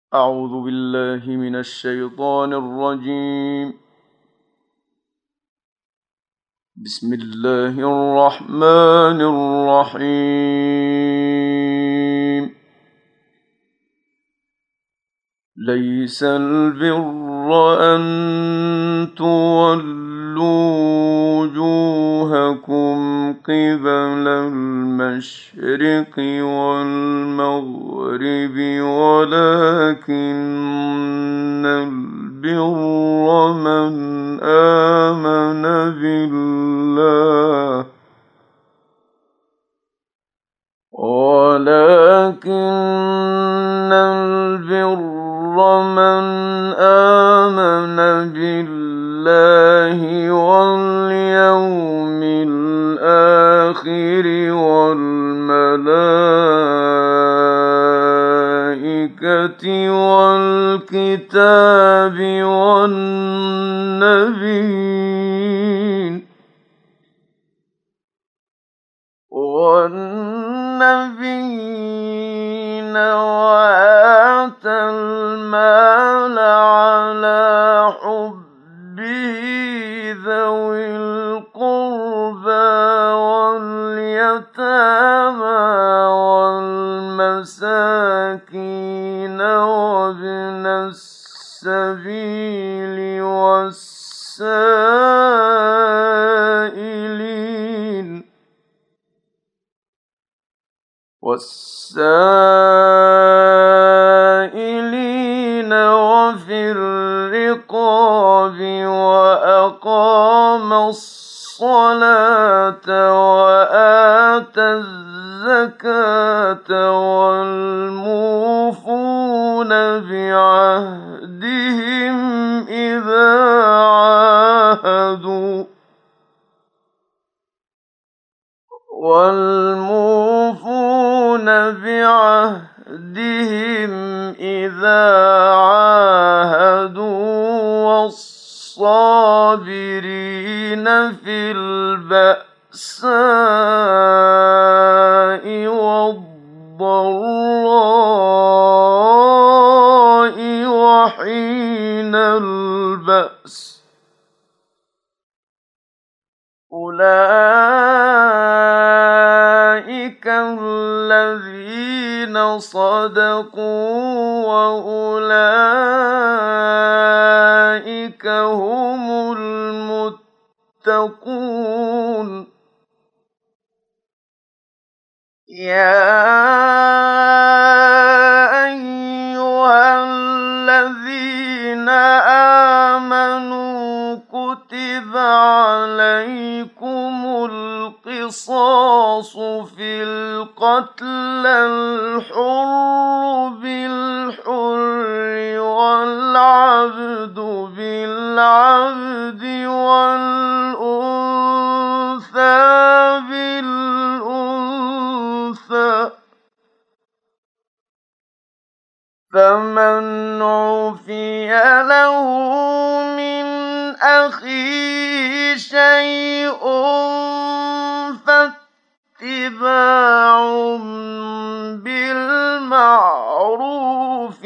أعوذ بالله من الشيطان الرجيم. بسم الله الرحمن الرحيم. ليس البر أن تولوا وجوهكم قبل المشرق والمغرب ولكن البر من آمن بالله ولكن البر من آمن بالله واليوم الآخر والملائكة والكتاب والنبيين وآتى المال على حبه ذوي القربى واليتامى والمساكين وابن السبيل والسائلين وفي الرقاب وأقام الصلاة وآتى الزكاة والموفون بعهدهم إذا عاهدوا والصابرين في البأساء والضراء وحين البأس أولئك الذين صدقوا وأولئك هم المتقون. يا أيها الذين آمنوا كتب عليكم القصاص في القتل الحر بالحر والعبد بالعبد والأنثى بالأنثى فمن عفي له من أخيه شيء فاتباع بالمعروف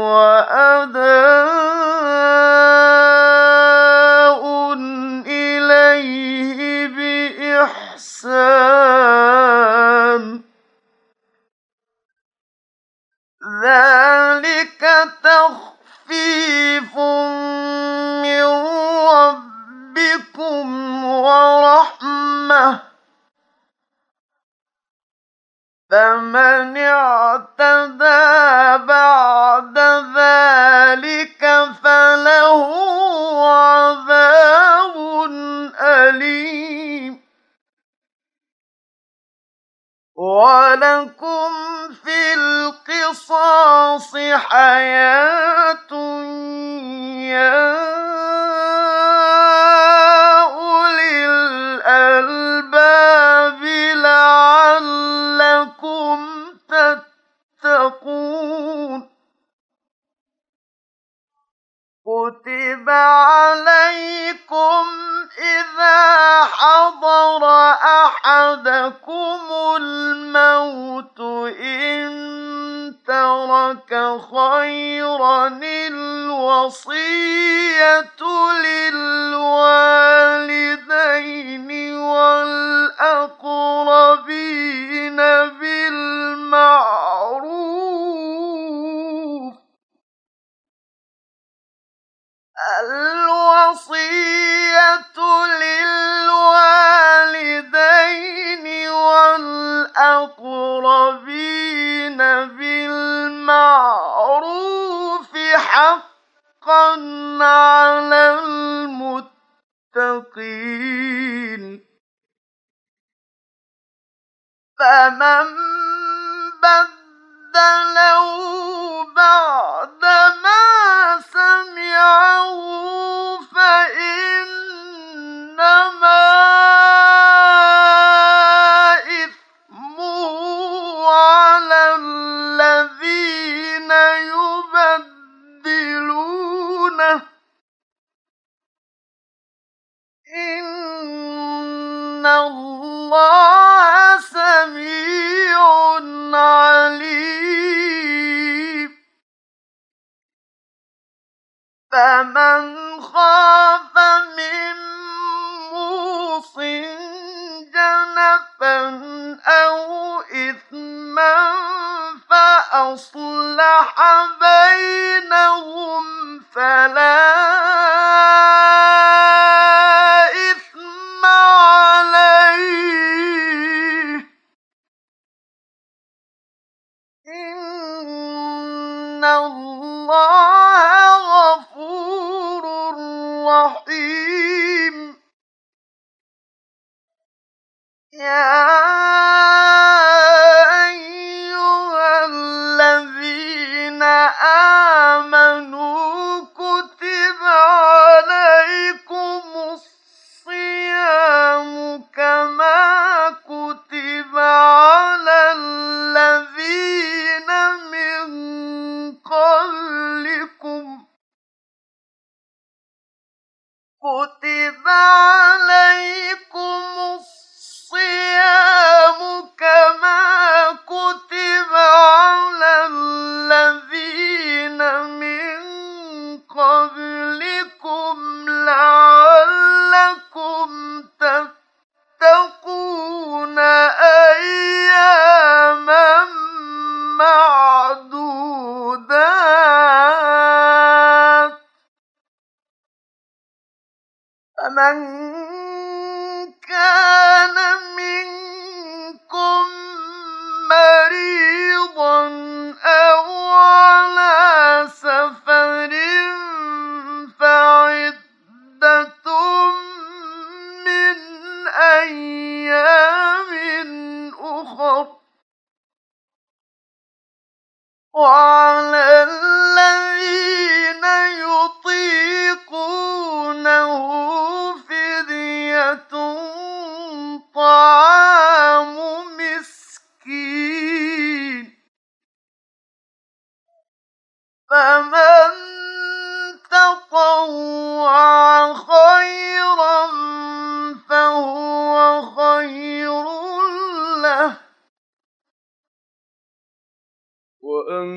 وأداء إليه بإحسان ذلك تخفيف من ربكم ورحمة فمن اعتدى بعد ذلك فله عذاب أليم. ولكم في القصاص حياة يا أولي الألباب لعلكم تتقون. كتب عليكم إذا حضر أحدكم الموت إن ترك خيرا الوصية للوالدين والأقربين بالمعروف. الوصية للوالدين والأقربين بالمعروف حقا على المتقين. فمن بدله بعدما سمعه فإنما إثمه على الذين يبدلونه، إن الله سميع عليم. فمن خاف من موصٍ جنفا أو إثما فأصلح بينهم فلا إثم عليه، إن الله غفور رحيم. يا أيها الذين آمنوا كتب عليكم الصيام كما كتب على الذين من قبلكم لعلكم تتقون أياما معدودات. فمن كان منكم مريضا أو على سفر فعدة من أيام أخر، وعلى الذين يطيقونه فدية طعام مسكين. فمن تطوع خيرا فهو خير له، وأن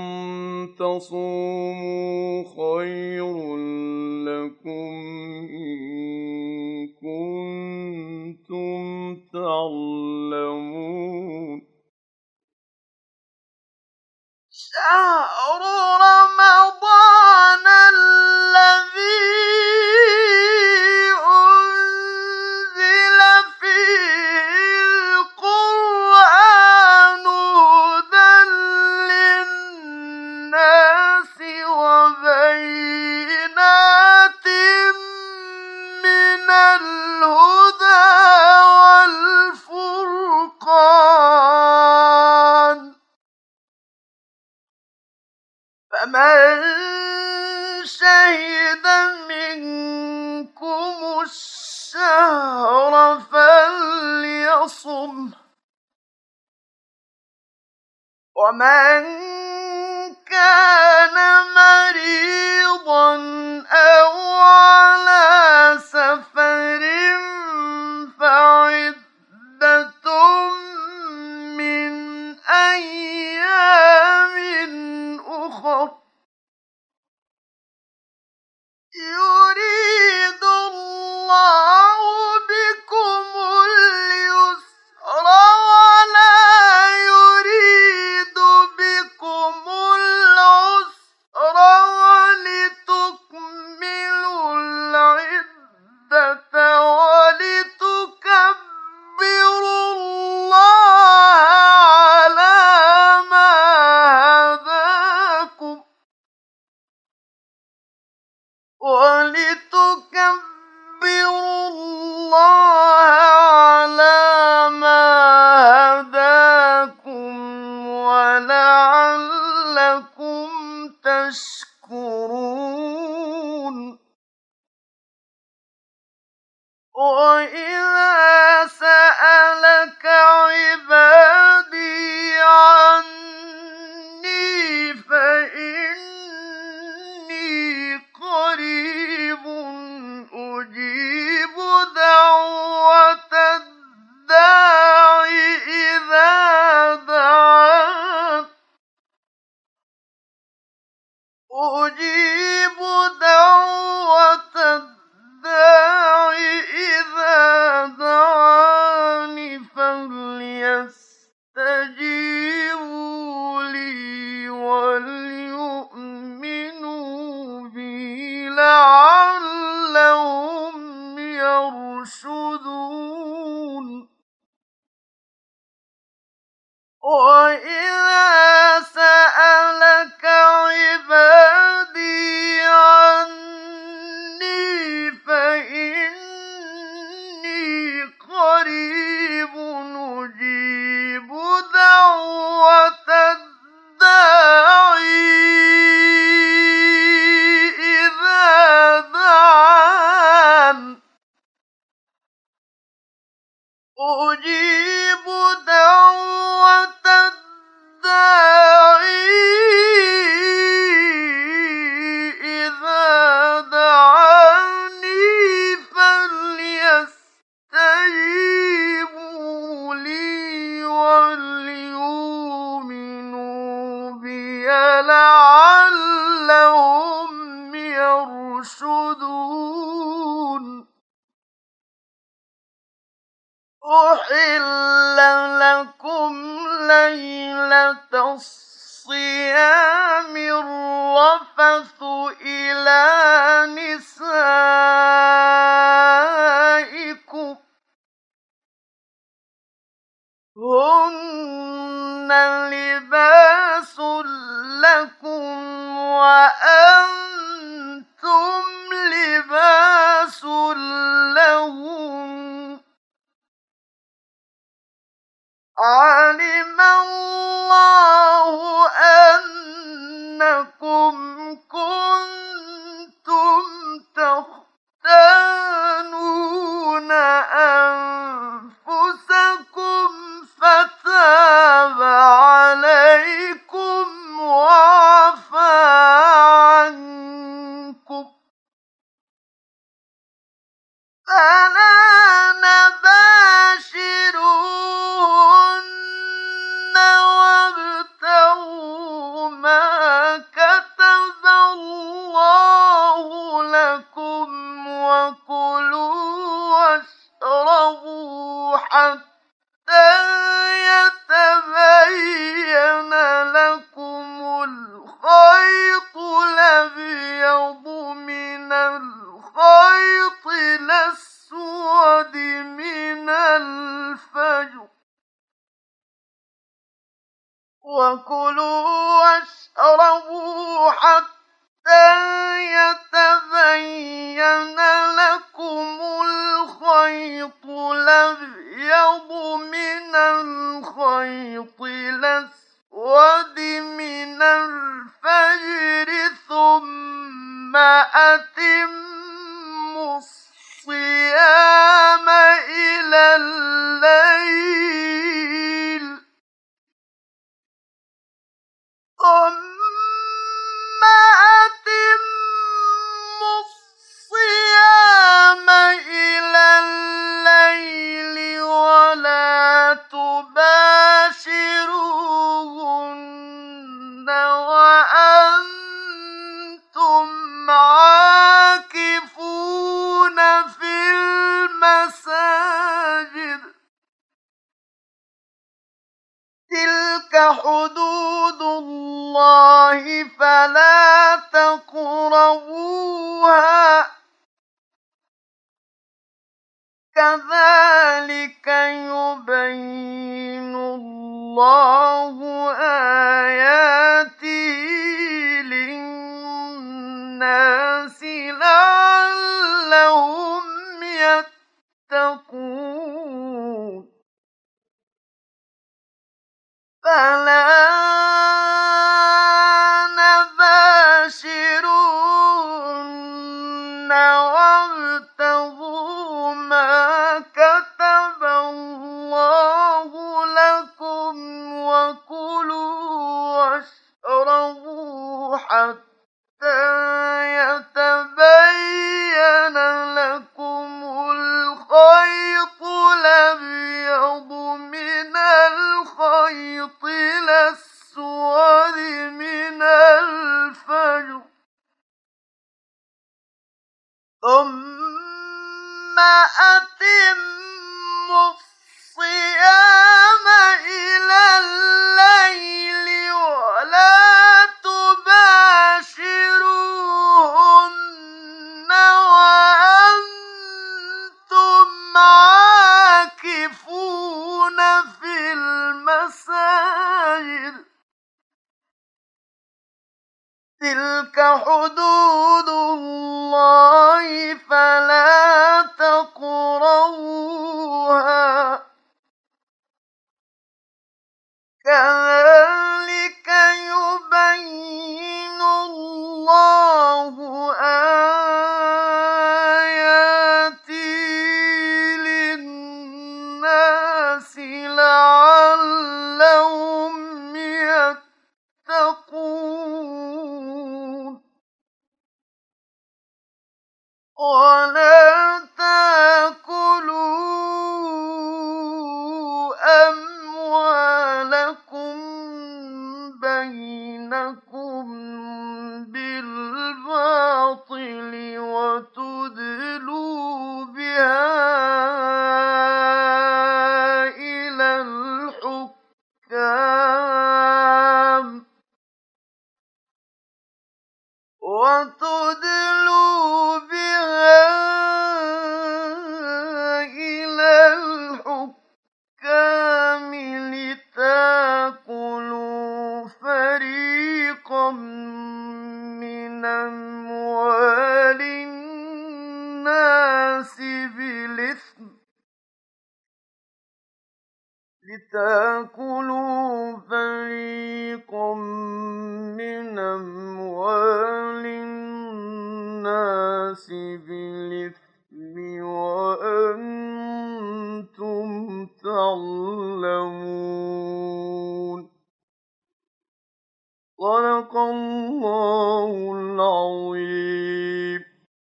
تصوموا خير لكم إن كنتم تعلمون. شهر رمضان الذي أنزل فيه القرآن هدى للناس وبينات من الهدى والفرقان، فمن شهد منكم الشهر فليصم، ومن كان مريضا أو على سفر فعدة من أيام وَلِتُكَبِّرُوا اللَّهَ عَلَىٰ مَا هَدَاكُمْ وَلَعَلَّكُمْ تَشْكُرُونَ وَإِذَا سَأَلَكَ عِبَادِي عَنِّي فَإِنِّي قَرِيبٌ أُجِيبُ دَعْوَةَ الدَّاعِ إِذَا دَعَانِ فَلْيَسْتَجِيبُوا لِي وَلْيُؤْمِنُوا بِي لَعَلَّهُمْ يَرْشُدُونَ وَإِذَا سَأَلَكَ عِبَادِي عَنِّي فَإِنِّي قَرِيبٌ أُجِيبُ دَعْوَةَ الدَّاعِ إِذَا دَعَانِ فَلْيَسْتَجِيبُوا لِي وَلْيُؤْمِنُوا بِي لَعَلَّهُمْ يَرْشُدُونَ أُحِلَّ لَكُمْ لَيْلَةَ الصِّيَامِ الرَّفَثُ إِلَىٰ نِسَائِكُمْ ۚ هُنَّ لِبَاسٌ لَّكُمْ وَأَنتُمْ لِبَاسٌ لَّهُنَّ ۗ عَلِمَ اللَّهُ أَنَّكُمْ كُنتُمْ تَخْتَانُونَ أَنفُسَكُمْ فَتَابَ عَلَيْكُمْ وَعَفَا عَنكُمْ ۖ فَالْآنَ بَاشِرُوهُنَّ وَابْتَغُوا مَا كَتَبَ اللَّهُ لَكُمْ ۚ وَكُلُوا وَاشْرَبُوا حَتَّىٰ يَتَبَيَّنَ لَكُمُ الْخَيْطُ الْأَبْيَضُ مِنَ الْخَيْطِ الْأَسْوَدِ مِنَ الْفَجْرِ ۖ وَكُلُوا وَاشْرَبُوا حَتَّىٰ يَتَبَيَّنَ لَكُمُ الْخَيْطُ الْأَبْيَضُ مِنَ الْخَيْطِ الْأَسْوَدِ مِنَ الْفَجْرِ ۖ ثُمَّ أَتِمُّوا الصِّيَامَ إِلَى اللَّيْلِ وَلَا تُبَاشِرُوهُنَّ وَأَنتُمْ عَاكِفُونَ فِي الْمَسَاجِدِ ۗ تِلْكَ حُدُودُ اللَّهِ فَلَا تَقْرَبُوهَا ۗ كَذَٰلِكَ يُبَيِّنُ اللَّهُ آيَاتِهِ لِلنَّاسِ لعلهم يتقون فلا نباشرون وابتغوا ما كتب الله لكم وكلوا واشربوا حتى يتبين لكم الخيط الأبيض من الخيط الأسود من الفجر ثم أتموا الصيام إلى الليل ولا تباشروهن وأنتم عاكفون في المساجد تلك حدود الله فلا تقربوها كذلك يبين الله آياته للناس لعلهم يتقون ولا تأكلوا أموالكم بينكم بالباطل وتدلوا بها إلى الحكام لتأكلوا فريقا من أموال الناس بالإثم